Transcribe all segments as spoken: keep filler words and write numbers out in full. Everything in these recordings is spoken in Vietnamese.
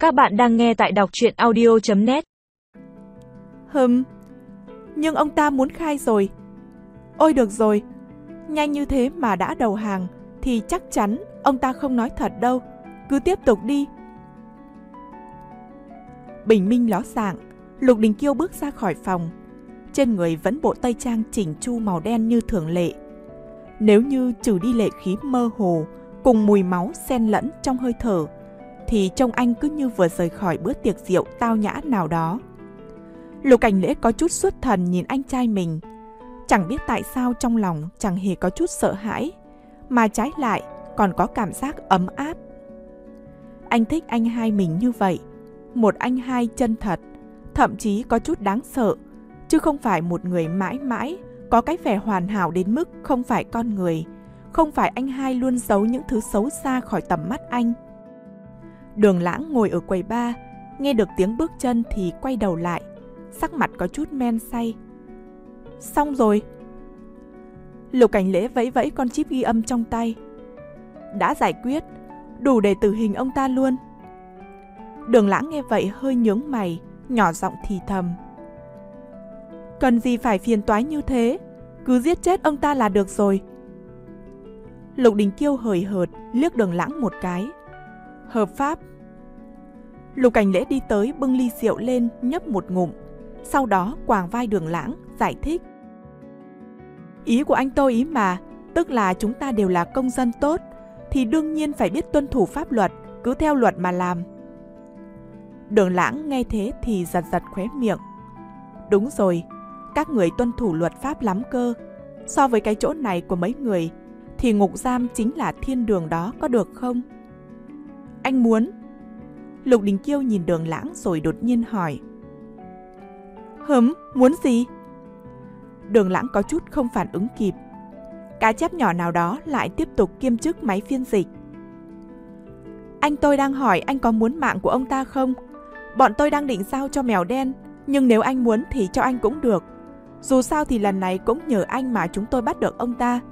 Các bạn đang nghe tại đọc truyện audio chấm net. Hừm, nhưng ông ta muốn khai rồi. Ôi được rồi, nhanh như thế mà đã đầu hàng thì chắc chắn ông ta không nói thật đâu. Cứ tiếp tục đi. Bình minh ló dạng, Lục Đình Kiêu bước ra khỏi phòng. Trên người vẫn bộ tây trang chỉnh chu màu đen như thường lệ. Nếu như trừ đi lệ khí mơ hồ cùng mùi máu xen lẫn trong hơi thở, thì trông anh cứ như vừa rời khỏi bữa tiệc rượu tao nhã nào đó. Lục Cảnh Lễ có chút xuất thần nhìn anh trai mình. Chẳng biết tại sao trong lòng chẳng hề có chút sợ hãi, mà trái lại còn có cảm giác ấm áp. Anh thích anh hai mình như vậy, một anh hai chân thật, thậm chí có chút đáng sợ, chứ không phải một người mãi mãi có cái vẻ hoàn hảo đến mức không phải con người, không phải anh hai luôn giấu những thứ xấu xa khỏi tầm mắt anh. Đường Lãng ngồi ở quầy bar, nghe được tiếng bước chân thì quay đầu lại, sắc mặt có chút men say. Xong rồi. Lục Cảnh Lễ vẫy vẫy con chip ghi âm trong tay. Đã giải quyết, đủ để tử hình ông ta luôn. Đường Lãng nghe vậy hơi nhướng mày, nhỏ giọng thì thầm. Cần gì phải phiền toái như thế, cứ giết chết ông ta là được rồi. Lục Đình Kiêu hời hợt liếc Đường Lãng một cái. Hợp pháp. Lục Cảnh Lễ đi tới bưng ly rượu lên nhấp một ngụm, sau đó quàng vai Đường Lãng giải thích. Ý của anh tôi ý mà, tức là chúng ta đều là công dân tốt, thì đương nhiên phải biết tuân thủ pháp luật, cứ theo luật mà làm. Đường Lãng nghe thế thì giật giật khóe miệng. Đúng rồi, các người tuân thủ luật pháp lắm cơ. So với cái chỗ này của mấy người, thì ngục giam chính là thiên đường đó, có được không? Anh muốn. Lục Đình Kiêu nhìn Đường Lãng rồi đột nhiên hỏi. Hửm, muốn gì? Đường Lãng có chút không phản ứng kịp. Cá chép nhỏ nào đó lại tiếp tục kiêm chức máy phiên dịch. Anh tôi đang hỏi anh có muốn mạng của ông ta không? Bọn tôi đang định giao cho mèo đen, nhưng nếu anh muốn thì cho anh cũng được. Dù sao thì lần này cũng nhờ anh mà chúng tôi bắt được ông ta.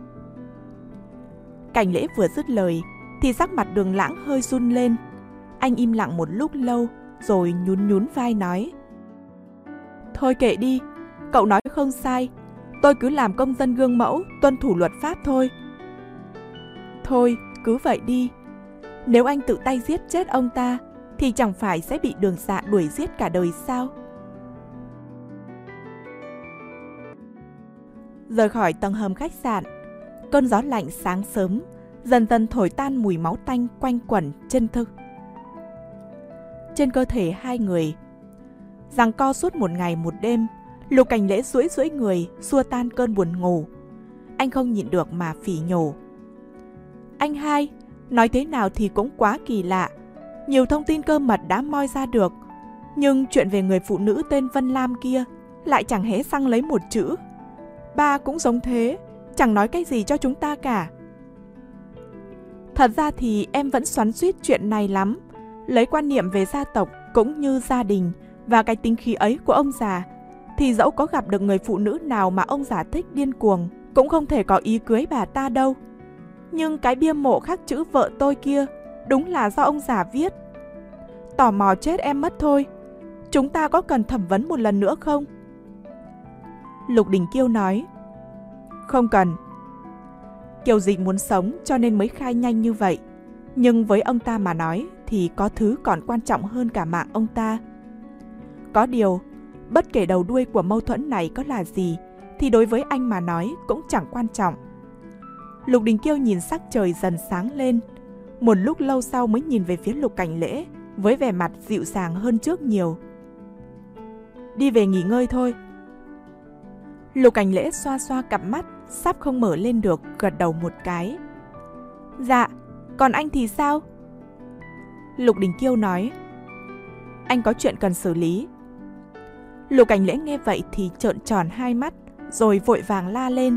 Cảnh Lễ vừa dứt lời thì sắc mặt Đường Lãng hơi run lên. Anh im lặng một lúc lâu rồi nhún nhún vai nói. Thôi kệ đi, cậu nói không sai. Tôi cứ làm công dân gương mẫu, tuân thủ luật pháp thôi. Thôi, cứ vậy đi. Nếu anh tự tay giết chết ông ta thì chẳng phải sẽ bị Đường Dạ đuổi giết cả đời sao? Rời khỏi tầng hầm khách sạn, cơn gió lạnh sáng sớm dần dần thổi tan mùi máu tanh quanh quẩn chân thực trên cơ thể hai người. Giằng co suốt một ngày một đêm, Lục Cảnh Lễ duỗi duỗi người xua tan cơn buồn ngủ. Anh không nhịn được mà phỉ nhổ. Anh hai, nói thế nào thì cũng quá kỳ lạ. Nhiều thông tin cơ mật đã moi ra được, nhưng chuyện về người phụ nữ tên Vân Lam kia lại chẳng hé răng lấy một chữ. Ba cũng giống thế, chẳng nói cái gì cho chúng ta cả. Thật ra thì em vẫn xoắn xuýt chuyện này lắm. Lấy quan niệm về gia tộc cũng như gia đình và cái tính khí ấy của ông già, thì dẫu có gặp được người phụ nữ nào mà ông già thích điên cuồng, cũng không thể có ý cưới bà ta đâu. Nhưng cái bia mộ khắc chữ vợ tôi kia đúng là do ông già viết. Tò mò chết em mất thôi. Chúng ta có cần thẩm vấn một lần nữa không? Lục Đình Kiêu nói. Không cần. Kiều Dịch muốn sống cho nên mới khai nhanh như vậy. Nhưng với ông ta mà nói thì có thứ còn quan trọng hơn cả mạng ông ta. Có điều, bất kể đầu đuôi của mâu thuẫn này có là gì, thì đối với anh mà nói cũng chẳng quan trọng. Lục Đình Kiêu nhìn sắc trời dần sáng lên. Một lúc lâu sau mới nhìn về phía Lục Cảnh Lễ với vẻ mặt dịu dàng hơn trước nhiều. Đi về nghỉ ngơi thôi. Lục Cảnh Lễ xoa xoa cặp mắt sắp không mở lên được, gật đầu một cái. Dạ, còn anh thì sao? Lục Đình Kiêu nói. Anh có chuyện cần xử lý. Lục Cảnh Lễ nghe vậy thì trợn tròn hai mắt, rồi vội vàng la lên.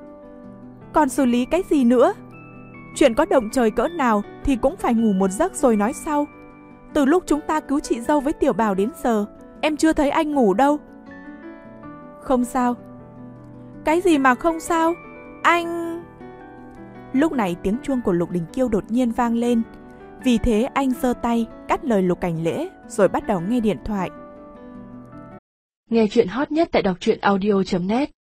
Còn xử lý cái gì nữa? Chuyện có động trời cỡ nào thì cũng phải ngủ một giấc rồi nói sau. Từ lúc chúng ta cứu chị dâu với Tiểu Bảo đến giờ, em chưa thấy anh ngủ đâu. Không sao. Cái gì mà không sao? Anh... Lúc này tiếng chuông của Lục Đình Kiêu đột nhiên vang lên. Vì thế anh giơ tay cắt lời Lục Cảnh Lễ rồi bắt đầu nghe điện thoại. Nghe chuyện hot nhất tại đọc truyện audio chấm net.